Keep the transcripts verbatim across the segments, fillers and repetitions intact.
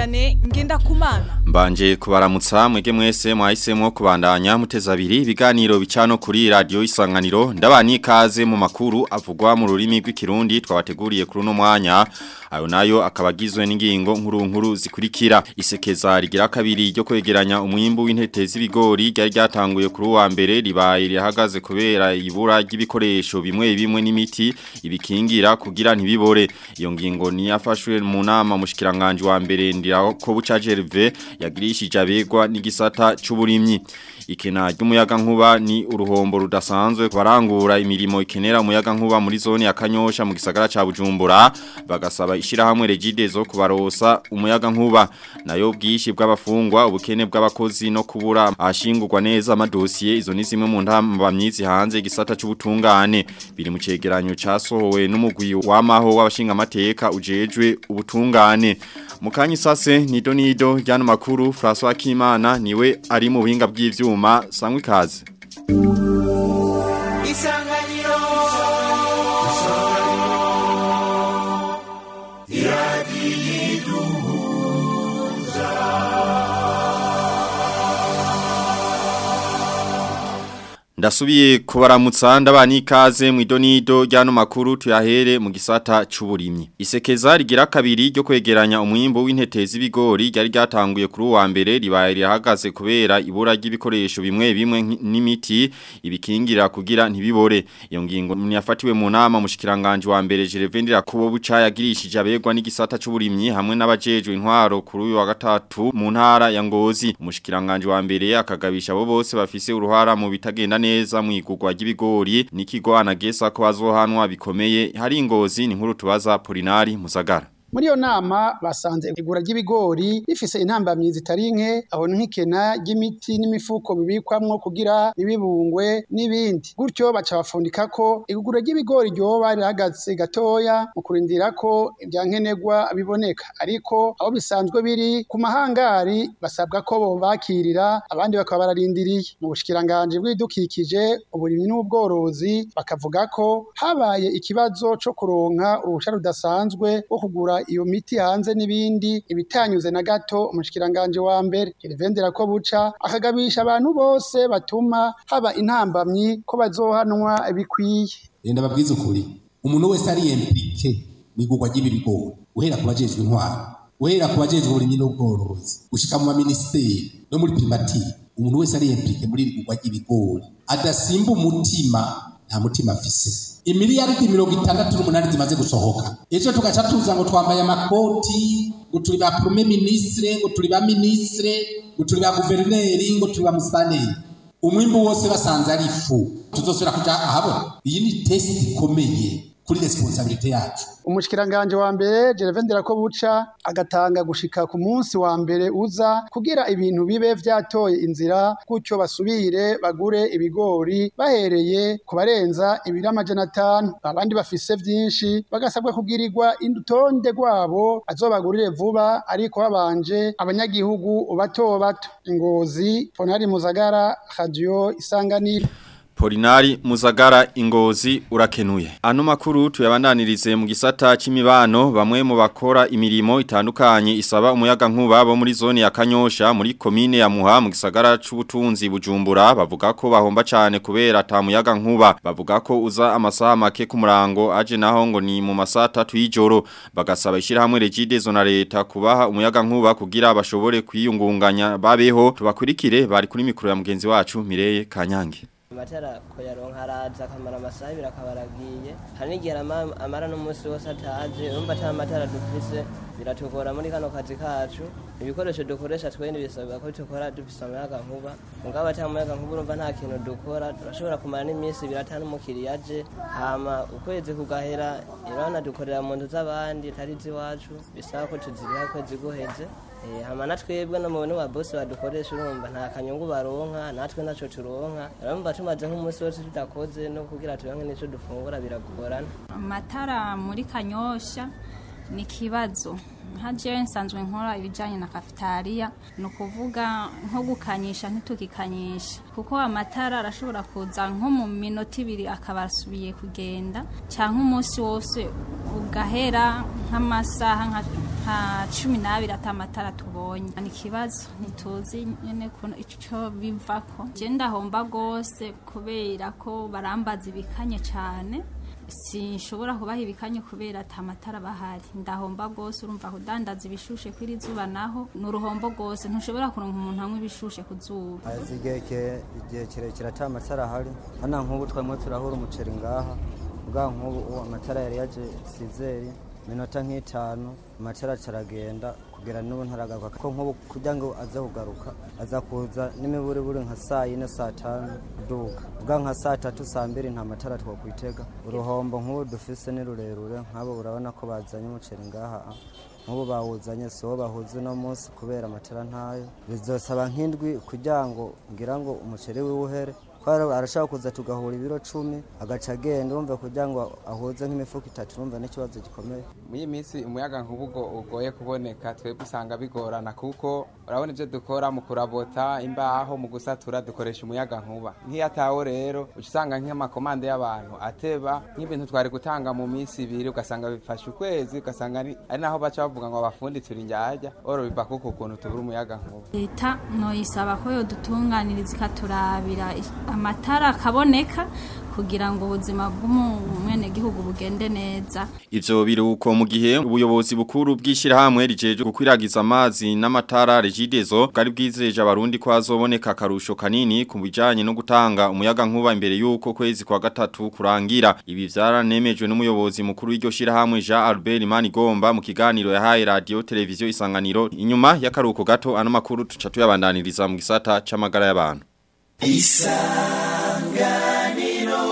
Vianney Ngendakumana. Mbanje kubaramutsa mwege mwese mwahisemo kubandanya muteza abiri ibiganiro bicano kuri radio Isanganiro ndabani ikaze mu makuru avugwa mu rurimi rw'ikirundi twabateguriye kuri no mwanya ayo nayo akabagizwe n'ingingo nkuru nkuru zikurikira isekeza rigira kabiri ryo kwegeranya umwimbu w'intete z'ibigori ryari ryatanguye kuri wa mbere ribaye rihagaze kubera ibura ry'ibikoresho bimwe bimwe n'imiti ibikingira kugira ntibibore iyo ngingo ni yafashwe mu nama mushikiranganje wa mbere ndiraho ko buca Gerve yagirishije abegwa n'igisata c'uburimyi ikena ry'umuyaga nkuba ni uruhombo rudasanzwe barangura imirimo ikenera umuyaga nkuba muri zone ya Kanyosha mu gisagara ca Bujumbura bagasaba ishira hamwe regide zo kubarosa umuyaga nkuba nayo bwishi bw'abafungwa ubukene bw'abakozi no kubura ashingurwa neza amadosiye izo ni zimwe mu ntambamyizi hanze igisata c'ubutungane biri mu cegeranyo casohowe n'umugwi w'amaho w'abashinga amateka ujejwe ubutungane mukanyi sase nido nido ryano makuru François Kimana niwe ari mu buhinga bw'ivyuma sangwe kaze Isanganiro Ndasubiye kubaramutsa ndabani ikaze mu idonido ryano makuru tuyahere mu gisata c'uburimyi. Isekeza rigira kabiri ryo kwegeranya umwimbo w'intete z'ibigori ryari ryatanguye kuri wa mbere ribaye rihagaze kubera ibura ry'ibikoresho bimwe bimwe n'imiti ibikingira kugira ntibibore. Iyo ngingo yafatiwe mu nama mushikiranganje wa mbere Gervendira kubo buca yagirishije abegwa n'igisata c'uburimyi hamwe n'abajejwe intwaro kuri uyu wa gatatu mu ntara ya Ngozi. Umushikiranganje wa mbere akagabisha abo bose bafise uruhara mu bitagenda neza mwigurwa ry'ibigori nikigo anagesa ko azohanwa bikomeye hari ingozi ni nkuru tubaza Polinari Musagara. Muri yo nama basanze igura ry'ibigori rifise intambamyi zitari nke aho nk'ikena ry'imiti n'imifuko bibikwamwo kugira bibibungwe n'ibindi gutyo baca bafundika ko igura ry'ibigori ryoba rihagaze gatoya mu kurindira ko ibyankenegwa biboneka ariko aho bisanzwe biri ku mahangari basabwa ko bo bakirira abandi bakaba bararindiriye mu bushikiranganje bw'idukikije uburimyi n'ubworozi bakavuga ko habaye ikibazo co kuronka uruhusha rudasanzwe wo kugura iyo miti hanze n'ibindi ibitanyuze na gato umushikiranganje wa mbere Gervendera ko buca akagabisha abantu bose batuma haba intambamyi ko bazohanwa bikwiye renda babwiza ukuri umuntu wese ari impliqué migurwa ry'ibigori uhera ku bajejwe intwaro uhera ku bajejwe uburimyi n'ubworozi ushika mu ministeri no muri primature umuntu wese ari impliqué muri migurwa ry'ibigori adasimba umutima nta mutima afise imiliyaridi mirongo itandatu n'umunani zimaze gusohoka ejo tugaca tuza ngo twambaye amakoti ngo turi ba premier ministre ngo turi ba ministre ngo turi ba guverineri ngo turi ba musitanteri umwimbu wose basanze ari ifu tuzosubira kuja ahabona iyi ni test ikomeye kuri responsabilité yacu umushikiranganje wa mbere Gervendera ko buca agatanga gushika ku munsi wa mbere uza kugira ibintu bibe vyatoye inzira gutyo basubire bagure ibigori bahereye ku barenza ibiri amajana atanu abandi bafise vyinshi bagasabwa kugirirwa indutonde rwabo azobagurire vuba ariko babanje abanyagihugu bato bato Ingozi Ponari Muzagara Radio Isanganiro. Polinari Muzagara Ingozi urakenuye. Ano makuru tuyabandanirize mu gisata c'imibano bamwe mu bakora imirimo itandukanye isaba umuyaga nkuba bo muri zone ya Kanyosha muri komine ya Muha mu gisagara c'ubutunzi Bujumbura bavuga ko bahomba cyane kubera ata muyaga nkuba bavuga ko uza amasaha make ku murango aje naho ngo ni mu masaha atatu y'ijoro bagasaba ishira hamwe regide zo na leta kubaha umuyaga nkuba kugira bashobore kwiyungunganya babeho tubakurikire bari kuri mikro ya mugenzi wacu Mireye Kanyange. Amatara koyaronka araza akamara amasaha ibiri akabaragiye hari n'igihe amara n'umunsi wose ataje urumva ata amatara dufise biratugora muri kano kazi kacu ibikoresho dukoresha twene bisabwa ko tukora dufise umuyaga nkuba mugabo ata umuyaga nkuba urumva nta kintu dukora turashobora kumara n'iminsi biratana umukiriya aje hama ukwezi kugahera irana dukorera mu nzu z'abandi atari ziwacu bisaba ko tuziriha kwezi guheze hama natwebwe no mubone wa boss badukoresha urumva nta kanyungu baronka natwe naco turonka urumva tumaze nk'umunsi wose tudakoze no kugira turonke nico dufungura biragorana amatara muri Kanyosha ni kibazo Haje nsanzwe nkora ibijanye na cafetaria no kuvuga nko gukanyisha ntitukikanyisha kuko amatara arashobora kuza nko mu minota ibiri akabasubiye kugenda canke umunsi wose ugahera nk'amasaha nka cumi n'abiri atamatara tubonye ni kibazo ntituzi nyene kuno ico bivako je ndahomba gose kubera ko barambaza ibikanye cane sinshobora kubaha ibikanye kubera atamatara bahari ndahomba gose urumva kudandaza ibishushe kwiri zuba naho nuruhombo gose ntushobora kuronka umuntu amwe ibishushe kuzuba azigeke igihe kirekire atamatara hari hana nk'ubu twamwe turahura umuceri ngaha bwa nk'ubu amatara yari yaje sizeri minota nk'itanu amatara caragenda kugira n'ubu ntaragaruka ko nk'ubu kugira ngo aze kugaruka aza kuza n'imiburi buri nka saa yine saa tanu duka bwa nka saa tatu saa mbiri nta matara twokwitega uruhombo nk'ubu dufise ni rurerure nk'abo urabona ko bazanye umuceri ngaha nk'ubu bawuzanye so bahuze no munsi kubera amatara ntayo bizosaba nk'indwi kugira ngo ngira ngo umuceri wiwuhere kwara arashaka kuza tugahura ibiro cumi agaca agenda urumva kugira ngo ahuze nk'imifuko itatu urumva n'ikibazo gikomeye muri minsi umuyaga nk'ubugo ugoye kuboneka twebwe usanga bigorana kuko urabona ivyo dukora mu kurabota imbaho mu gusatura dukoresha umuyaga nkuba nk'iyataho rero usanga nk'amakomande y'abantu ateba nk'ibintu twari gutanga mu minsi ibiri ugasanga bifashe ukwezi ugasanga ari naho baca bavuga ngo abafundi turi njyajya oro biva kuko ukuntu tubura umuyaga nkuba leta noyisaba ko yodutunganiriza ikaturabira amatara akaboneka kugira ngo ubuzima bw'umwene gihugu bugende neza. Ivyo biruko mu gihe ubuyobozi bukuru bw'ishirahamwe rijeje gukwiragiza amazi n'amatara Regideso bwari bwizeje abarundi ko azoboneka akarusho kanini ku bijanye no gutanga umuyaga nkuba imbere yuko kwezi kwa gatatu kurangira. Ibi vyaranemejwe n'umuyobozi mukuru w'iryo shirahamwe Jean Albert Manigomba mu kiganiro yahaye radio televiziyo Isanganiro. Inyuma y'akaruko gato ano makuru tuca tuyabandaniriza mu gisata c'amagara y'abantu. Isanganiro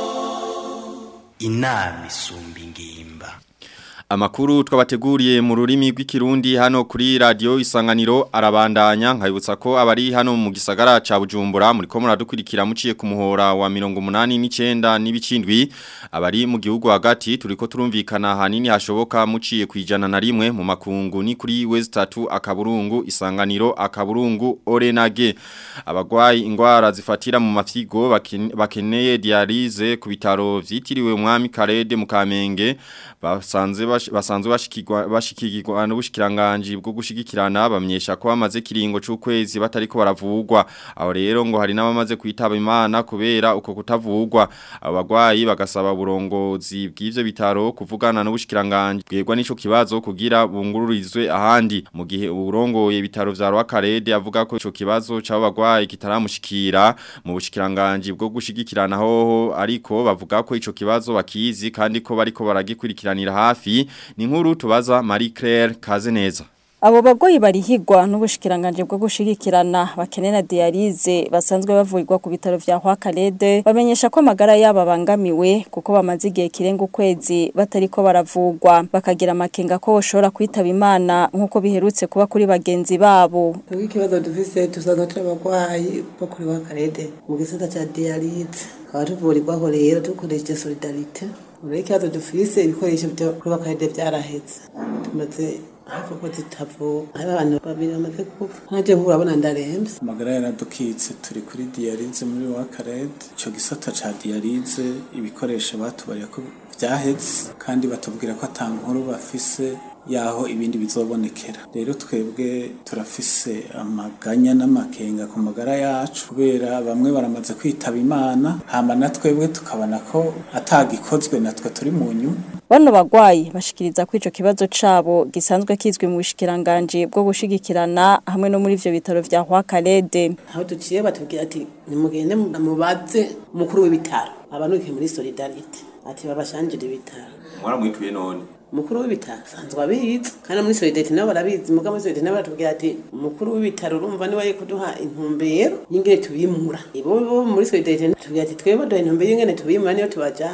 inama isumba ingimba. Amakuru twabateguriye mu rurimi rw'ikirundi hano kuri radio Isanganiro arabandanya nkayibutsa ko abari hano mu gisagara ca Bujumbura muri ko muradukurikira muciye ku muhora wa mirongo umunani n'icenda n'ibicindwi abari mu gihugu hagati turiko turumvikana hanini hashoboka muciye kwijana na rimwe mu makungu ni kuri West tatu akaburungu Isanganiro akaburungu Orenage abagwayi ingwara zifatira mu mafyigo bakeneye dialyse ku bitaro vyitiriwe umwami Karede mu Kamenge basanze basanzwe bashikirwa bashikirwa n'ubushikiranganje bwo gushigikirana bamyesha ko bamaze kiringo c'ukwezi batariko baravugwa aho rero ngo hari n'abamaze kwitaba Imana kubera uko kutavugwa abagwayi bagasaba burongozi bw'ivyo bitaro kuvugana n'ubushikiranganje bwegwa n'ico kibazo kugira bungururizwe ahandi mu gihe uburongoye bitaro vya Rwakarede avuga ko ico kibazo c'abo bagwayi kitaramushikira mu bushikiranganje bwo gushigikirana hoho ariko bavuga ko ico kibazo bakizi kandi ko bariko baragikurikiranira hafi ni nkuru tubaza Marie Claire Kazeneza. Abo bagoyi barihigwa n'ubushikiranganje bwo gushigikirana bakenera dialyse basanzwe bavurirwa ku bitaro vya Rwakarede bamenyesha ko amagara yabo bangamiwe kuko bamaze igihe kirenga ukwezi batariko baravugwa bakagira amakenga ko boshobora kwitaba Imana nkuko biherutse kuba kuri bagenzi babo. Ikibazo dufise tusanzwe turabagwayi bo kuri Rwakarede mu gisata ca dialyse abatuvurirwa ho rero dukoresheje solidarite. Ureke dufise ibikoresho byo kuri Rwakarede byarahetse tumaze hafi ko zitavuga aba abantu babiri bamaze gupfa ntaje nkurabona ndarembe amagara yaradukitse turi kuri dialyse muri Rwakarede ico gisata ca dialyse ibikoresho batubariye ko vyahetse kandi batubwira ko atankuru bafise yaho ibindi bizobonekera rero twebwe turafise amaganya n'amakenga ku magara yacu kubera bamwe baramaze kwitaba Imana hama natwebwe tukabona ko atagikozwe natwe turi mu nyuma. Bano bagwayi bashikiriza ko ico kibazo cabo gisanzwe kizwe mu bushikiranganje bwo gushigikirana hamwe no muri ivyo bitaro vya Rwakarede. Aho tuciye batubwira ati nimugende mubaze mukuru w'ibitaro abanuke muri solidarite ati babashanjire ibitaro. Mwaramwituye none mukuru w'ibitaro sanzwe abizi kandi muri solidarite nabo barabizi muga muri solidarite nabo batubwira ati mukuru w'ibitaro urumva ni waye kuduha intumbero y'ingene tubimura ibo bo muri solidarite tubwira ati twebwe duha intumbero y'ingene tubimura niyo tubajana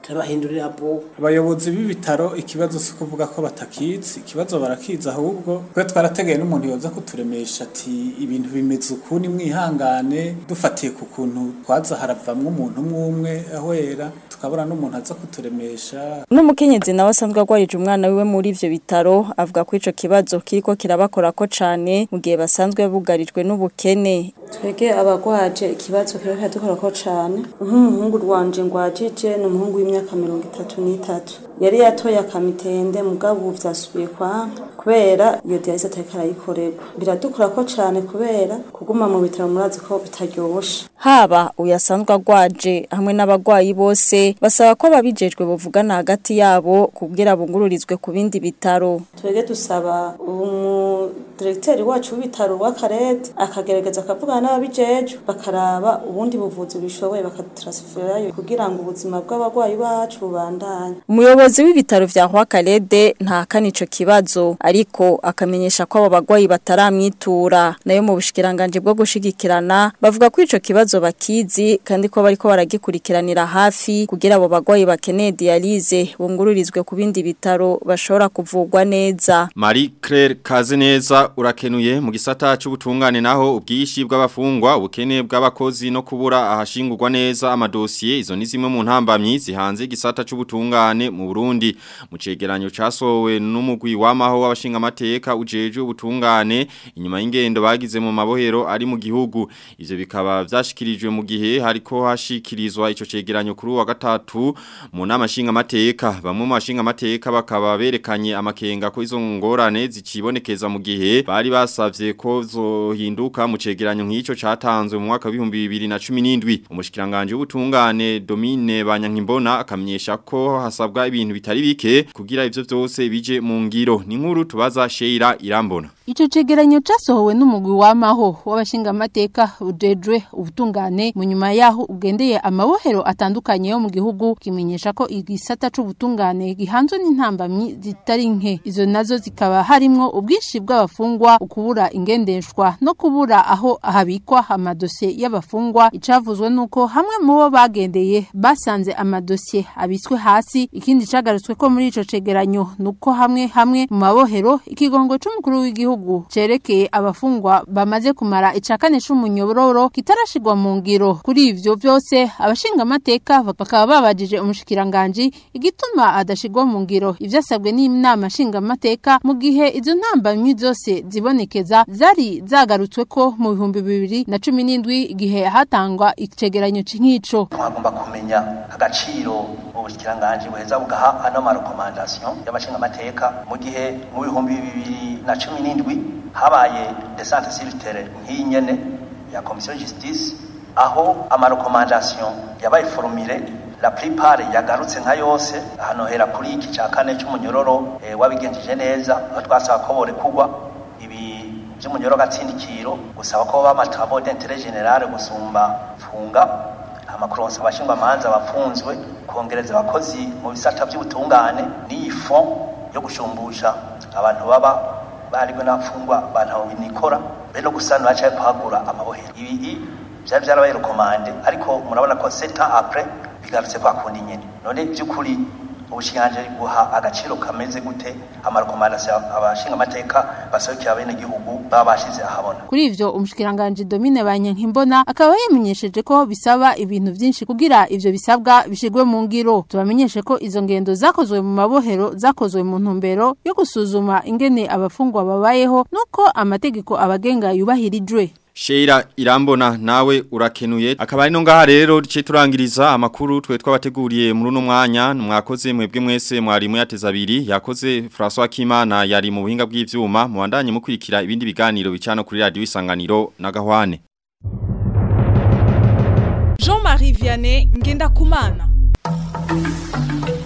turabahindurira bo abayobozi b'ibitaro ikibazo si kuvuga ko batakizi ikibazo barakiza ahubwo twe twarategeye n'umuntu yoza kuturemesha ati ibintu bimeze ukuni mwihangane dufatiye ku kuntu twaza haravamwe umuntu umwe ahwera tukabura n'umuntu aza kuturemesha. N'umukenyezi nawe asanzwe agwarije umwana wiwe muri ivyo bitaro avuga ko ico kibazo kiriko kirabakora ko cane mu gihe basanzwe bugarijwe n'ubukene. Twege abagwaje ikibazo kiriko dukora ko cane nk'umuhungu rwanje ngwajije n'umuhungu w'imyaka mirongo itatu n'itatu yari yatoye akamitende mugabo vyasubiye kwanka kubera iyo dialyse atari karayikorerwa biradukora ko cane kubera kuguma mu bitaro murazi ko bitaryoshe. Haba uyasanzwe agwaje hamwe n'abagwayi bose basaba ko babijejwe buvugana hagati yabo kugira bungururizwe ku bindi bitaro. Twege dusaba umu directeur wacu w'ibitaro w'akarete akagerageza akavugana n'ababijejwe bakaraba ubundi buvuzi bishoboye bakatransferayo kugira ngo ubuzima bw'abagwayi bacu bubandanye. Umuyobozi w'ibitaro vya Hwakarede nta kanico kibazo ariko akamenyesha ko abo bagwayi bataramwitura nayo mu bushikiranganje bwo gushigikirana bavuga ko ico kibazo bakizi kandi ko bariko baragikurikiranira hafi kugira abo bagwayi bakeneye dialyse bungururizwe ku bindi bitaro bashobora kuvugwa neza. Marie Claire Kazeneza urakenuye mu gisata c'ubutungane naho ubwishi bw'abafungwa ubukene bw'abakozi no kubura ahashingurwa neza amadosiye izo ni zimwe mu ntambamyi zihanze igisata c'ubutungane mu Burundi mu cegeranyo casowe n'umugwi w'amaho w'abashinga amateka ujeje ubutungane inyuma y'ingendo bagize mu mabohero ari mu gihugu ivyo bikaba vyashikirijwe mu gihe hariko hashikirizwa ico cegeranyo kuri wa gatatu mu namashinga amateka bamwe mu bashinga amateka bakaba berekanye amakenga ko izo ngorane zikibonekeza mu gihe bari basavye ko zohinduka mu cegeranyo nk'ico catanzwe mu mwaka wa bibiri na cumi n'indwi umushikiranganje w'ubutungane Domine Banyankimbona akamenyesha ko hasabwa ibintu bitari bike kugira ivyo vyose bije mu ngiro ni nkuru tubaza Sheira Irambona. Ico cegeranyo casohowe n'umugwi w'amaho w'abashinga amateka ujejwe ubutungane mu nyuma yaho ugendeye amabohero atandukanye yo mu gihugu kimenyesha ko igisata c'ubutungane gihanzwe n'intambamyi zitari nke izo nazo zikaba harimwo ubwishi bw'abafungwa ukubura ingendeshwa no kubura aho ahabikwa amadosiye y'abafungwa icavuzwe nuko hamwe mu bo bagendeye basanze amadosiye abitswe hasi ikindi cagarutswe ko muri ico cegeranyo nuko hamwe hamwe mu mabohero ikigongo c'umukuru w'igihugu cerekeye abafungwa bamaze kumara icakane c'umunyororo kitarashigwa mu ngiro kuri ivyo vyose abashinga amateka bakaba babajije umushikiranganje igituma adashigwa mu ngiro ivyasabwe n'inama nshinga amateka mu gihe izo ntambamyi zose zibonekeza zari zagarutswe ko mu bihumbi bibiri na cumi n'indwi igihe hatangwa icegeranyo nk'ico. Twagomba kumenya agaciro ubushikiranganje buheza bugaha ano ma recommandation y'abashinga amateka mu gihe mu bihumbi bibiri na cumi n'indwi habaye descente sur terrain nk'inyene ya commission justice aho ama recommandation yabaye formulée la plupart yagarutse nka yose hano hera kuri iki cakane cy'umunyororo e, wabigenjeje neza twasaba ko bore kugwa ibi by'umunyororo gatsindikiro gusaba ko bamatabo d'intérêt général gusumba funga amakronsa abashingwa manza bafunzwe kongereza abakozi mu bisata by'ubutungane ni fond yo gushumbusha abantu baba barigwe n'afungwa bantaho binikora beno gusanura cyaye pagura amabohero ibi byari byarabaye recommande ariko murabona ko sept ans après bigarutse kwa kundi nyene none byukuri ubushinganje guha agaciro kameze gute amarekomandasiyo abashinga amateka basohokera bene gihugu babashize ahabona. Kuri ivyo umushikiranganje Domine Banyankimbona akaba yamenyesheje ko bisaba ibintu byinshi kugira ivyo bisabwa bishigwe mu ngiro. Tubamenyeshe ko izo ngendo zakozwe mu mabohero zakozwe mu ntumbero yo gusuzuma ingene abafungwa babayeho nuko amategeko abagenga yubahirijwe. Sheira Irambona nawe urakenuye akaba ari no ngaha rero rice turangiriza amakuru twe twabateguriye muri uno mwanya mwakoze mwebwe mwese mwari muyateza abiri yakoze François Kimana yari mu buhinga bw'ivyuma muwandanye mukurikira ibindi biganiro bicano kuri radio Isanganiro na Gahwane. Jean-Marie Vianney Ngenda Kumana.